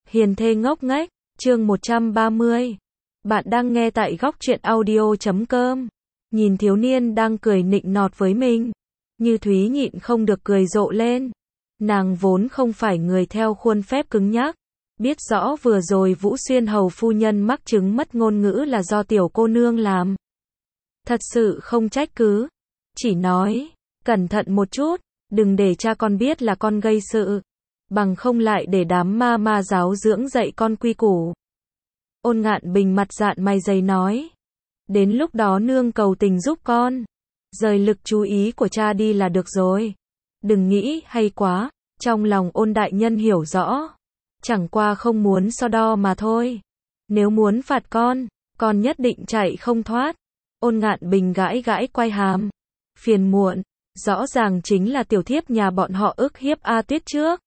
Hiền thê ngốc nghếch, chương 130. Bạn đang nghe tại góc truyện audio.com. Nhìn thiếu niên đang cười nịnh nọt với mình, Như Thúy nhịn không được cười rộ lên. Nàng vốn không phải người theo khuôn phép cứng nhắc, biết rõ vừa rồi Vũ Xuyên hầu phu nhân mắc chứng mất ngôn ngữ là do tiểu cô nương làm. Thật sự không trách cứ, chỉ nói, cẩn thận một chút, đừng để cha con biết là con gây sự, bằng không lại để đám ma giáo dưỡng dạy con quy củ. Ôn Ngạn Bình mặt dạn mày dày nói, đến lúc đó nương cầu tình giúp con, rời lực chú ý của cha đi là được rồi. Đừng nghĩ hay quá, trong lòng Ôn đại nhân hiểu rõ, chẳng qua không muốn so đo mà thôi. Nếu muốn phạt con nhất định chạy không thoát. Ôn Ngạn Bình gãi gãi quai hàm, phiền muộn, rõ ràng chính là tiểu thiếp nhà bọn họ ức hiếp A Tuyết trước,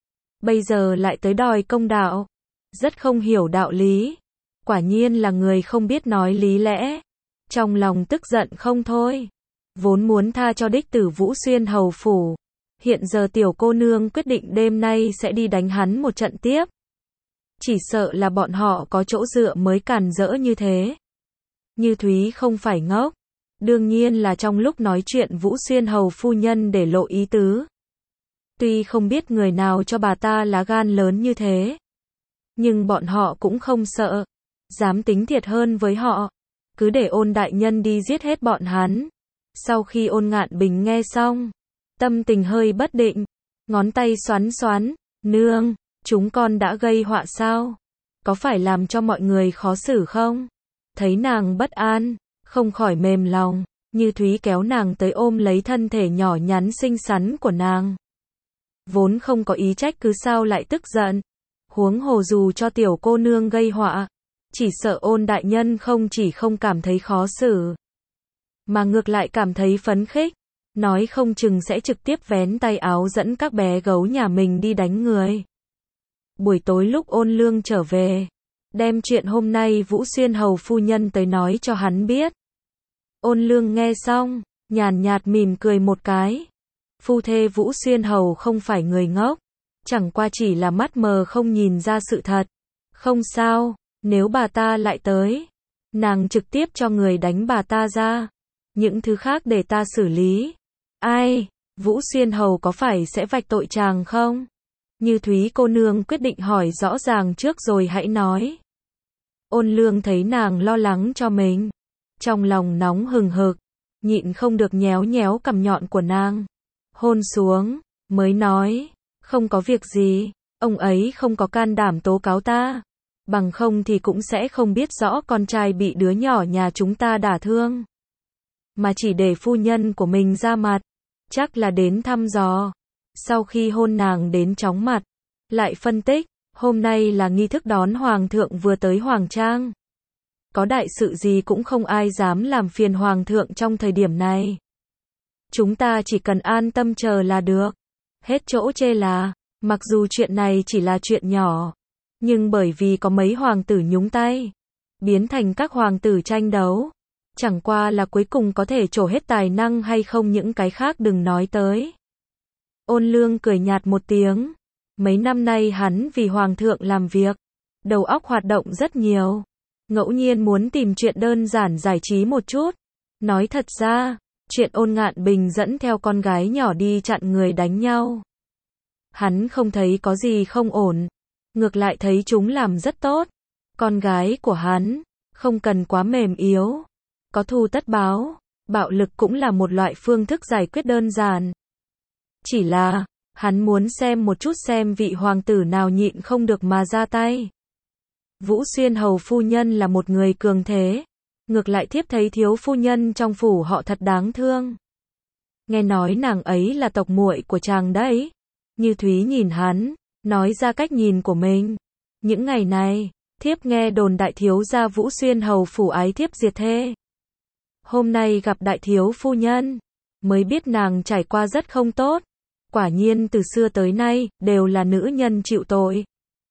bây giờ lại tới đòi công đạo, rất không hiểu đạo lý, quả nhiên là người không biết nói lý lẽ. Trong lòng tức giận không thôi, vốn muốn tha cho đích tử Vũ Xuyên hầu phủ, hiện giờ tiểu cô nương quyết định đêm nay sẽ đi đánh hắn một trận tiếp. Chỉ sợ là bọn họ có chỗ dựa mới càn rỡ như thế. Như Thúy không phải ngốc, đương nhiên là trong lúc nói chuyện Vũ Xuyên hầu phu nhân để lộ ý tứ. Tuy không biết người nào cho bà ta lá gan lớn như thế, nhưng bọn họ cũng không sợ, dám tính thiệt hơn với họ, cứ để Ôn đại nhân đi giết hết bọn hắn. Sau khi Ôn Ngạn Bình nghe xong, tâm tình hơi bất định, ngón tay xoắn xoắn, nương, chúng con đã gây họa sao? Có phải làm cho mọi người khó xử không? Thấy nàng bất an, không khỏi mềm lòng, Như Thúy kéo nàng tới ôm lấy thân thể nhỏ nhắn xinh xắn của nàng. Vốn không có ý trách cứ sao lại tức giận, huống hồ dù cho tiểu cô nương gây họa, chỉ sợ Ôn đại nhân không chỉ không cảm thấy khó xử, mà ngược lại cảm thấy phấn khích, nói không chừng sẽ trực tiếp vén tay áo dẫn các bé gấu nhà mình đi đánh người. Buổi tối lúc Ôn Lương trở về, đem chuyện hôm nay Vũ Xuyên hầu phu nhân tới nói cho hắn biết. Ôn Lương nghe xong, nhàn nhạt mỉm cười một cái. Phu thê Vũ Xuyên hầu không phải người ngốc, chẳng qua chỉ là mắt mờ không nhìn ra sự thật. Không sao, nếu bà ta lại tới, nàng trực tiếp cho người đánh bà ta ra, những thứ khác để ta xử lý. Ai, Vũ Xuyên hầu có phải sẽ vạch tội chàng không? Như Thúy cô nương quyết định hỏi rõ ràng trước rồi hãy nói. Ôn Lương thấy nàng lo lắng cho mình, trong lòng nóng hừng hực, nhịn không được nhéo nhéo cằm nhọn của nàng, hôn xuống, mới nói, không có việc gì, ông ấy không có can đảm tố cáo ta, bằng không thì cũng sẽ không biết rõ con trai bị đứa nhỏ nhà chúng ta đả thương, mà chỉ để phu nhân của mình ra mặt, chắc là đến thăm dò. Sau khi hôn nàng đến chóng mặt, lại phân tích, hôm nay là nghi thức đón hoàng thượng vừa tới hoàng trang. Có đại sự gì cũng không ai dám làm phiền hoàng thượng trong thời điểm này. Chúng ta chỉ cần an tâm chờ là được. Hết chỗ chê là, mặc dù chuyện này chỉ là chuyện nhỏ, nhưng bởi vì có mấy hoàng tử nhúng tay, biến thành các hoàng tử tranh đấu. Chẳng qua là cuối cùng có thể trổ hết tài năng hay không những cái khác đừng nói tới. Ôn Lương cười nhạt một tiếng. Mấy năm nay hắn vì hoàng thượng làm việc, đầu óc hoạt động rất nhiều. Ngẫu nhiên muốn tìm chuyện đơn giản giải trí một chút. Nói thật ra, chuyện Ôn Ngạn Bình dẫn theo con gái nhỏ đi chặn người đánh nhau, hắn không thấy có gì không ổn, ngược lại thấy chúng làm rất tốt. Con gái của hắn, không cần quá mềm yếu, có thù tất báo, bạo lực cũng là một loại phương thức giải quyết đơn giản. Chỉ là, hắn muốn xem một chút xem vị hoàng tử nào nhịn không được mà ra tay. Vũ Xuyên hầu phu nhân là một người cường thế, ngược lại thiếp thấy thiếu phu nhân trong phủ họ thật đáng thương. Nghe nói nàng ấy là tộc muội của chàng đấy. Như Thúy nhìn hắn, nói ra cách nhìn của mình. Những ngày này, thiếp nghe đồn đại thiếu gia Vũ Xuyên hầu phủ ái thiếp diệt thê. Hôm nay gặp đại thiếu phu nhân, mới biết nàng trải qua rất không tốt. Quả nhiên từ xưa tới nay, đều là nữ nhân chịu tội.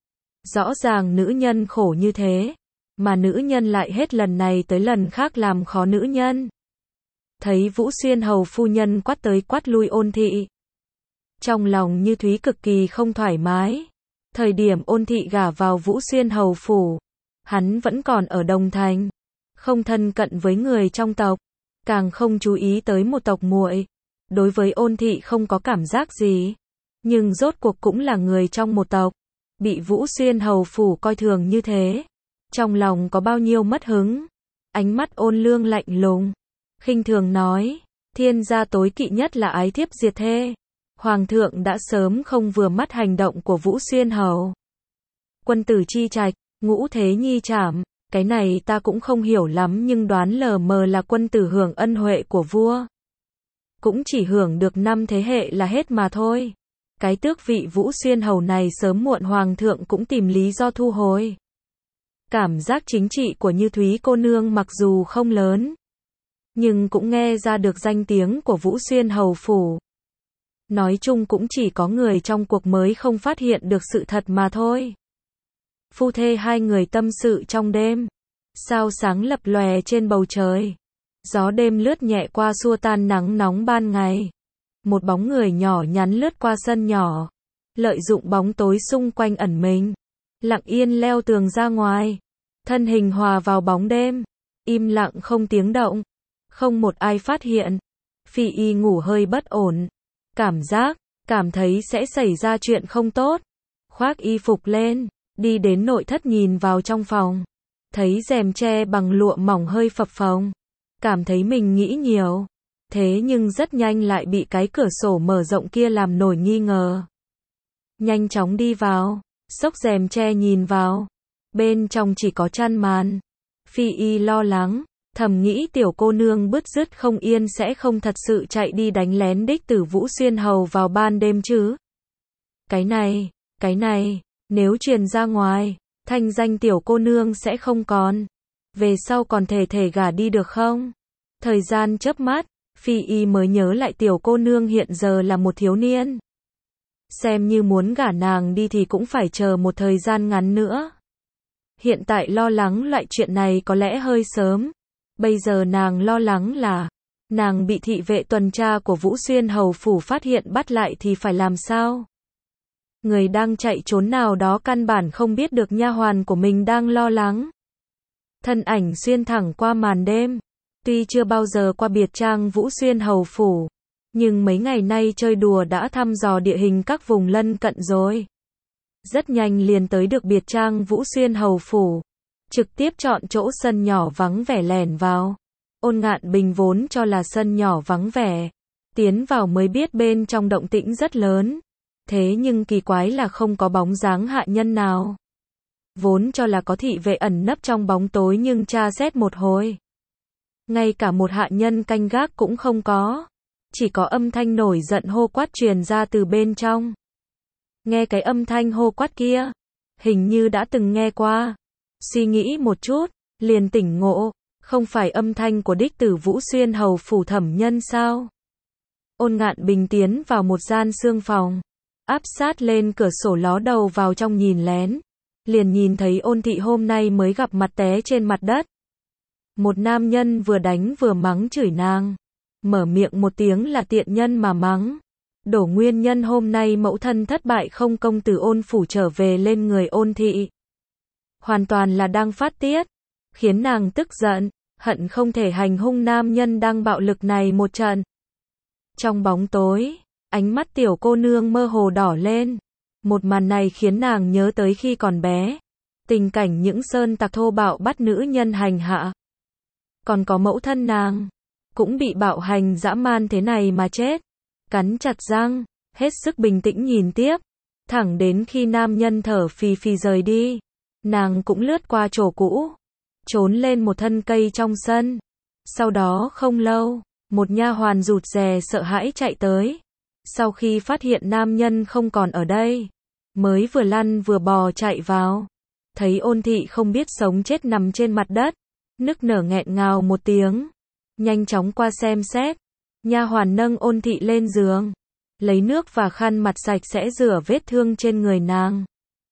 Rõ ràng nữ nhân khổ như thế, mà nữ nhân lại hết lần này tới lần khác làm khó nữ nhân. Thấy Vũ Xuyên hầu phu nhân quát tới quát lui Ôn thị, trong lòng Như Thúy cực kỳ không thoải mái. Thời điểm Ôn Thị gả vào Vũ Xuyên hầu phủ, hắn vẫn còn ở Đồng Thành, không thân cận với người trong tộc, càng không chú ý tới một tộc muội. Đối với Ôn Thị không có cảm giác gì, nhưng rốt cuộc cũng là người trong một tộc, bị Vũ Xuyên hầu phủ coi thường như thế, trong lòng có bao nhiêu mất hứng. Ánh mắt Ôn Lương lạnh lùng, khinh thường nói, thiên gia tối kỵ nhất là ái thiếp diệt thê. Hoàng thượng đã sớm không vừa mắt hành động của Vũ Xuyên hầu. Quân tử chi trạch, ngũ thế nhi trảm, cái này ta cũng không hiểu lắm nhưng đoán lờ mờ là quân tử hưởng ân huệ của vua. Cũng chỉ hưởng được 5 thế hệ là hết mà thôi. Cái tước vị Vũ Xuyên hầu này sớm muộn hoàng thượng cũng tìm lý do thu hồi. Cảm giác chính trị của Như Thúy cô nương mặc dù không lớn, nhưng cũng nghe ra được danh tiếng của Vũ Xuyên hầu phủ. Nói chung cũng chỉ có người trong cuộc mới không phát hiện được sự thật mà thôi. Phu thê hai người tâm sự trong đêm. Sao sáng lập lòe trên bầu trời. Gió đêm lướt nhẹ qua xua tan nắng nóng ban ngày. Một bóng người nhỏ nhắn lướt qua sân nhỏ. Lợi dụng bóng tối xung quanh ẩn mình. Lặng yên leo tường ra ngoài. Thân hình hòa vào bóng đêm. Im lặng không tiếng động. Không một ai phát hiện. Phi Y ngủ hơi bất ổn. Cảm thấy sẽ xảy ra chuyện không tốt. Khoác y phục lên, đi đến nội thất nhìn vào trong phòng. Thấy rèm tre bằng lụa mỏng hơi phập phồng. Cảm thấy mình nghĩ nhiều. Thế nhưng rất nhanh lại bị cái cửa sổ mở rộng kia làm nổi nghi ngờ. Nhanh chóng đi vào, xốc rèm tre nhìn vào. Bên trong chỉ có chăn màn. Phi Y lo lắng. Thầm nghĩ tiểu cô nương bứt rứt không yên sẽ không thật sự chạy đi đánh lén đích tử Vũ Xuyên hầu vào ban đêm chứ. Cái này, nếu truyền ra ngoài, thanh danh tiểu cô nương sẽ không còn. Về sau còn thể gả đi được không? Thời gian chớp mắt, Phi Y mới nhớ lại tiểu cô nương hiện giờ là một thiếu niên. Xem như muốn gả nàng đi thì cũng phải chờ một thời gian ngắn nữa. Hiện tại lo lắng loại chuyện này có lẽ hơi sớm. Bây giờ nàng lo lắng là, nàng bị thị vệ tuần tra của Vũ Xuyên hầu phủ phát hiện bắt lại thì phải làm sao? Người đang chạy trốn nào đó căn bản không biết được nha hoàn của mình đang lo lắng. Thân ảnh xuyên thẳng qua màn đêm. Tuy chưa bao giờ qua biệt trang Vũ Xuyên hầu phủ, nhưng mấy ngày nay chơi đùa đã thăm dò địa hình các vùng lân cận rồi. Rất nhanh liền tới được biệt trang Vũ Xuyên hầu phủ. Trực tiếp chọn chỗ sân nhỏ vắng vẻ lẻn vào. Ôn Ngạn Bình vốn cho là sân nhỏ vắng vẻ. Tiến vào mới biết bên trong động tĩnh rất lớn. Thế nhưng kỳ quái là không có bóng dáng hạ nhân nào. Vốn cho là có thị vệ ẩn nấp trong bóng tối nhưng tra xét một hồi. Ngay cả một hạ nhân canh gác cũng không có. Chỉ có âm thanh nổi giận hô quát truyền ra từ bên trong. Nghe cái âm thanh hô quát kia, hình như đã từng nghe qua. Suy nghĩ một chút, liền tỉnh ngộ, không phải âm thanh của đích tử Vũ Xuyên hầu phủ thẩm nhân sao? Ôn Ngạn Bình tiến vào một gian xương phòng, áp sát lên cửa sổ ló đầu vào trong nhìn lén, liền nhìn thấy Ôn Thị hôm nay mới gặp mặt té trên mặt đất. Một nam nhân vừa đánh vừa mắng chửi nàng, mở miệng một tiếng là tiện nhân mà mắng. Đổ nguyên nhân hôm nay mẫu thân thất bại không công từ Ôn phủ trở về lên người Ôn Thị. Hoàn toàn là đang phát tiết, khiến nàng tức giận, hận không thể hành hung nam nhân đang bạo lực này một trận. Trong bóng tối, ánh mắt tiểu cô nương mơ hồ đỏ lên. Một màn này khiến nàng nhớ tới khi còn bé. Tình cảnh những sơn tặc thô bạo bắt nữ nhân hành hạ. Còn có mẫu thân nàng, cũng bị bạo hành dã man thế này mà chết. Cắn chặt răng, hết sức bình tĩnh nhìn tiếp. Thẳng đến khi nam nhân thở phì phì rời đi. Nàng cũng lướt qua chỗ cũ, trốn lên một thân cây trong sân. Sau đó không lâu, một nha hoàn rụt rè sợ hãi chạy tới. Sau khi phát hiện nam nhân không còn ở đây, mới vừa lăn vừa bò chạy vào. Thấy Ôn Thị không biết sống chết nằm trên mặt đất, nức nở nghẹn ngào một tiếng. Nhanh chóng qua xem xét, nha hoàn nâng Ôn Thị lên giường, lấy nước và khăn mặt sạch sẽ rửa vết thương trên người nàng.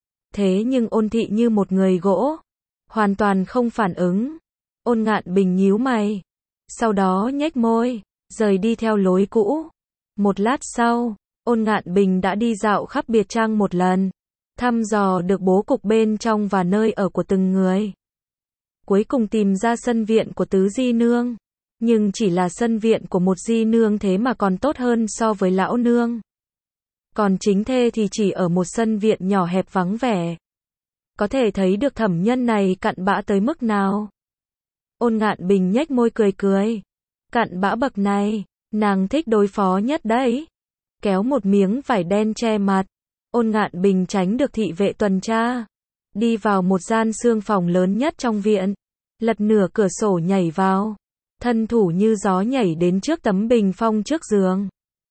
Thế nhưng Ôn Thị như một người gỗ, hoàn toàn không phản ứng. Ôn Ngạn Bình nhíu mày, sau đó nhếch môi, rời đi theo lối cũ. Một lát sau, Ôn Ngạn Bình đã đi dạo khắp biệt trang một lần, thăm dò được bố cục bên trong và nơi ở của từng người. Cuối cùng tìm ra sân viện của tứ di nương. Nhưng chỉ là sân viện của một di nương thế mà còn tốt hơn so với lão nương. Còn chính thê thì chỉ ở một sân viện nhỏ hẹp vắng vẻ. Có thể thấy được thẩm nhân này cặn bã tới mức nào. Ôn Ngạn Bình nhếch môi cười cười. Cặn bã bậc này, nàng thích đối phó nhất đấy. Kéo một miếng vải đen che mặt. Ôn Ngạn Bình tránh được thị vệ tuần tra. Đi vào một gian xương phòng lớn nhất trong viện. Lật nửa cửa sổ nhảy vào. Thân thủ như gió nhảy đến trước tấm bình phong trước giường.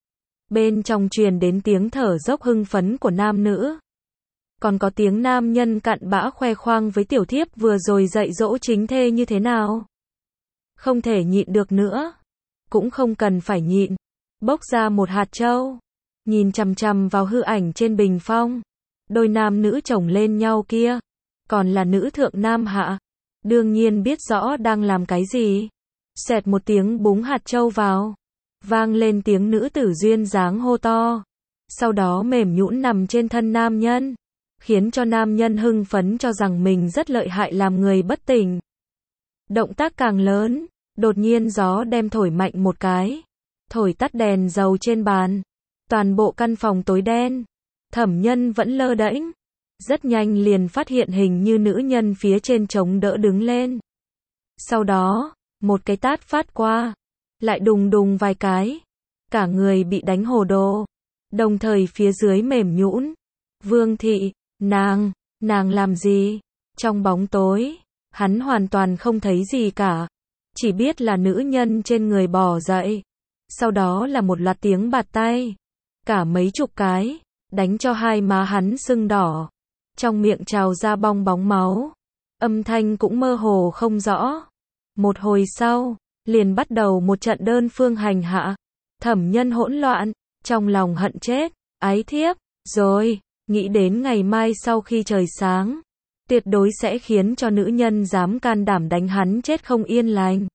Bên trong truyền đến tiếng thở dốc hưng phấn của nam nữ. Còn có tiếng nam nhân cặn bã khoe khoang với tiểu thiếp vừa rồi dạy dỗ chính thê như thế nào. Không thể nhịn được nữa. Cũng không cần phải nhịn. Bốc ra một hạt trâu. Nhìn chằm chằm vào hư ảnh trên bình phong. Đôi nam nữ chồng lên nhau kia. Còn là nữ thượng nam hạ. Đương nhiên biết rõ đang làm cái gì. Xẹt một tiếng búng hạt trâu vào. Vang lên tiếng nữ tử duyên dáng hô to. Sau đó mềm nhũn nằm trên thân nam nhân. Khiến cho nam nhân hưng phấn cho rằng mình rất lợi hại làm người bất tỉnh. Động tác càng lớn. Đột nhiên gió đem thổi mạnh một cái. Thổi tắt đèn dầu trên bàn. Toàn bộ căn phòng tối đen. Thẩm nhân vẫn lơ đễnh. Rất nhanh liền phát hiện hình như nữ nhân phía trên chống đỡ đứng lên. Sau đó, một cái tát phát qua. Lại đùng đùng vài cái. Cả người bị đánh hồ đồ. Đồng thời phía dưới mềm nhũn. Vương thị, nàng làm gì? Trong bóng tối, hắn hoàn toàn không thấy gì cả. Chỉ biết là nữ nhân trên người bò dậy. Sau đó là một loạt tiếng bạt tay. Cả mấy chục cái. Đánh cho hai má hắn sưng đỏ. Trong miệng trào ra bong bóng máu. Âm thanh cũng mơ hồ không rõ. Một hồi sau, liền bắt đầu một trận đơn phương hành hạ. Thẩm nhân hỗn loạn, trong lòng hận chết, ái thiếp, rồi, nghĩ đến ngày mai sau khi trời sáng. Tuyệt đối sẽ khiến cho nữ nhân dám can đảm đánh hắn chết không yên lành.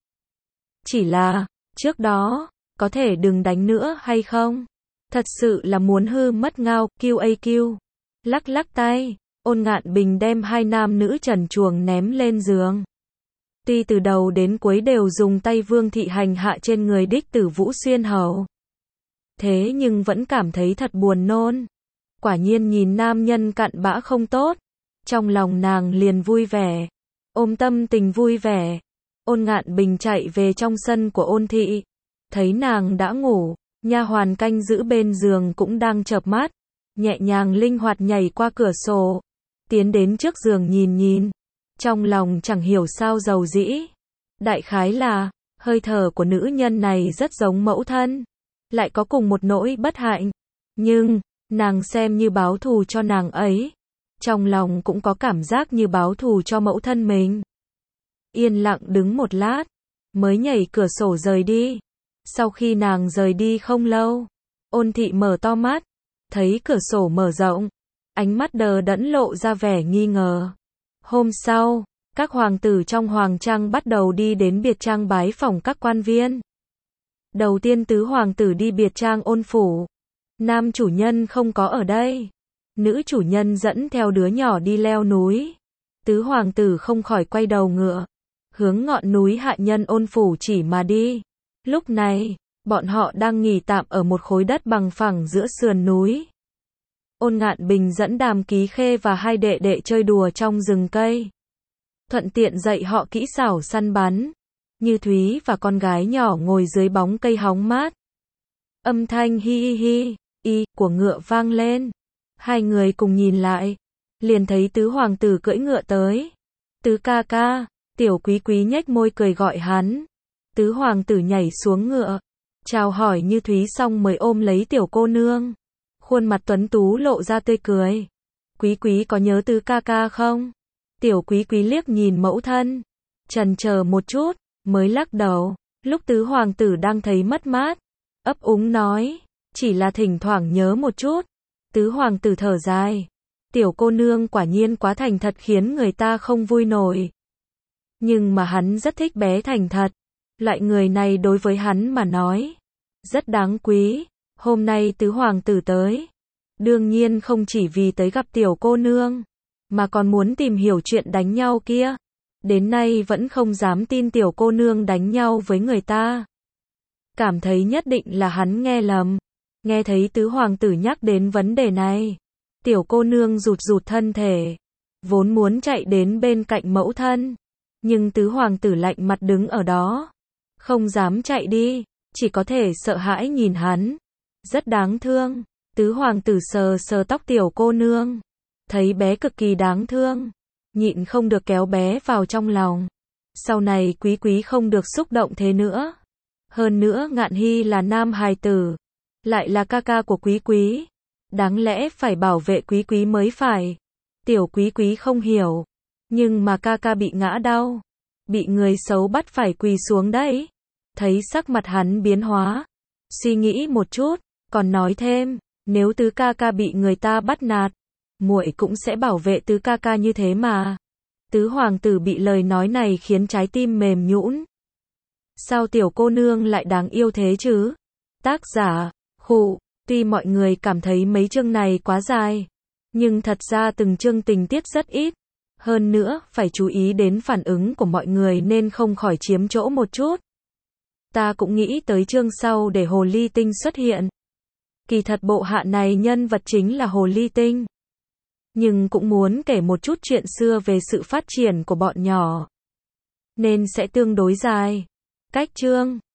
Chỉ là, trước đó, có thể đừng đánh nữa hay không? Thật sự là muốn hư mất ngao, QAQ. Lắc lắc tay, Ôn Ngạn Bình đem hai nam nữ trần truồng ném lên giường. Tuy từ đầu đến cuối đều dùng tay Vương thị hành hạ trên người đích tử Vũ Xuyên hầu. Thế nhưng vẫn cảm thấy thật buồn nôn. Quả nhiên nhìn nam nhân cặn bã không tốt. Trong lòng nàng liền vui vẻ. Ôm tâm tình vui vẻ. Ôn Ngạn Bình chạy về trong sân của Ôn thị. Thấy nàng đã ngủ. Nha hoàn canh giữ bên giường cũng đang chợp mắt. Nhẹ nhàng linh hoạt nhảy qua cửa sổ. Tiến đến trước giường nhìn. Trong lòng chẳng hiểu sao dầu dĩ. Đại khái là, hơi thở của nữ nhân này rất giống mẫu thân. Lại có cùng một nỗi bất hạnh. Nhưng, nàng xem như báo thù cho nàng ấy. Trong lòng cũng có cảm giác như báo thù cho mẫu thân mình. Yên lặng đứng một lát. Mới nhảy cửa sổ rời đi. Sau khi nàng rời đi không lâu. Ôn thị mở to mắt. Thấy cửa sổ mở rộng. Ánh mắt đờ đẫn lộ ra vẻ nghi ngờ. Hôm sau, các hoàng tử trong hoàng trang bắt đầu đi đến biệt trang bái phỏng các quan viên. Đầu tiên tứ hoàng tử đi biệt trang Ôn phủ. Nam chủ nhân không có ở đây. Nữ chủ nhân dẫn theo đứa nhỏ đi leo núi. Tứ hoàng tử không khỏi quay đầu ngựa. Hướng ngọn núi hạ nhân Ôn phủ chỉ mà đi. Lúc này, bọn họ đang nghỉ tạm ở một khối đất bằng phẳng giữa sườn núi. Ôn Ngạn Bình dẫn Đàm Ký Khê và hai đệ đệ chơi đùa trong rừng cây. Thuận tiện dạy họ kỹ xảo săn bắn. Như Thúy và con gái nhỏ ngồi dưới bóng cây hóng mát. Âm thanh hi hi hi của ngựa vang lên. Hai người cùng nhìn lại. Liền thấy tứ hoàng tử cưỡi ngựa tới. Tứ ca ca, tiểu quý quý nhếch môi cười gọi hắn. Tứ hoàng tử nhảy xuống ngựa. Chào hỏi Như Thúy xong mới ôm lấy tiểu cô nương. Khuôn mặt tuấn tú lộ ra tươi cười. Quý quý có nhớ tứ ca ca không? Tiểu quý quý liếc nhìn mẫu thân. Chần chờ một chút, mới lắc đầu. Lúc tứ hoàng tử đang thấy mất mát. Ấp úng nói. Chỉ là thỉnh thoảng nhớ một chút. Tứ hoàng tử thở dài. Tiểu cô nương quả nhiên quá thành thật khiến người ta không vui nổi. Nhưng mà hắn rất thích bé thành thật. Loại người này đối với hắn mà nói. Rất đáng quý. Hôm nay tứ hoàng tử tới. Đương nhiên không chỉ vì tới gặp tiểu cô nương, mà còn muốn tìm hiểu chuyện đánh nhau kia. Đến nay vẫn không dám tin tiểu cô nương đánh nhau với người ta. Cảm thấy nhất định là hắn nghe lầm. Nghe thấy tứ hoàng tử nhắc đến vấn đề này. Tiểu cô nương rụt rụt thân thể. Vốn muốn chạy đến bên cạnh mẫu thân. Nhưng tứ hoàng tử lạnh mặt đứng ở đó. Không dám chạy đi. Chỉ có thể sợ hãi nhìn hắn. Rất đáng thương. Tứ hoàng tử sờ sờ tóc tiểu cô nương. Thấy bé cực kỳ đáng thương. Nhịn không được kéo bé vào trong lòng. Sau này Quý Quý không được xúc động thế nữa. Hơn nữa Ngạn Hy là nam hài tử. Lại là ca ca của Quý Quý. Đáng lẽ phải bảo vệ Quý Quý mới phải. Tiểu Quý Quý không hiểu. Nhưng mà ca ca bị ngã đau. Bị người xấu bắt phải quỳ xuống đấy. Thấy sắc mặt hắn biến hóa. Suy nghĩ một chút. Còn nói thêm. Nếu tứ ca ca bị người ta bắt nạt. Muội cũng sẽ bảo vệ tứ ca ca như thế mà. Tứ hoàng tử bị lời nói này khiến trái tim mềm nhũn. Sao tiểu cô nương lại đáng yêu thế chứ? Tác giả, Khụ, tuy mọi người cảm thấy mấy chương này quá dài, nhưng thật ra từng chương tình tiết rất ít. Hơn nữa, phải chú ý đến phản ứng của mọi người nên không khỏi chiếm chỗ một chút. Ta cũng nghĩ tới chương sau để Hồ Ly Tinh xuất hiện. Kỳ thật bộ hạ này nhân vật chính là Hồ Ly Tinh. Nhưng cũng muốn kể một chút chuyện xưa về sự phát triển của bọn nhỏ. Nên sẽ tương đối dài. Cách chương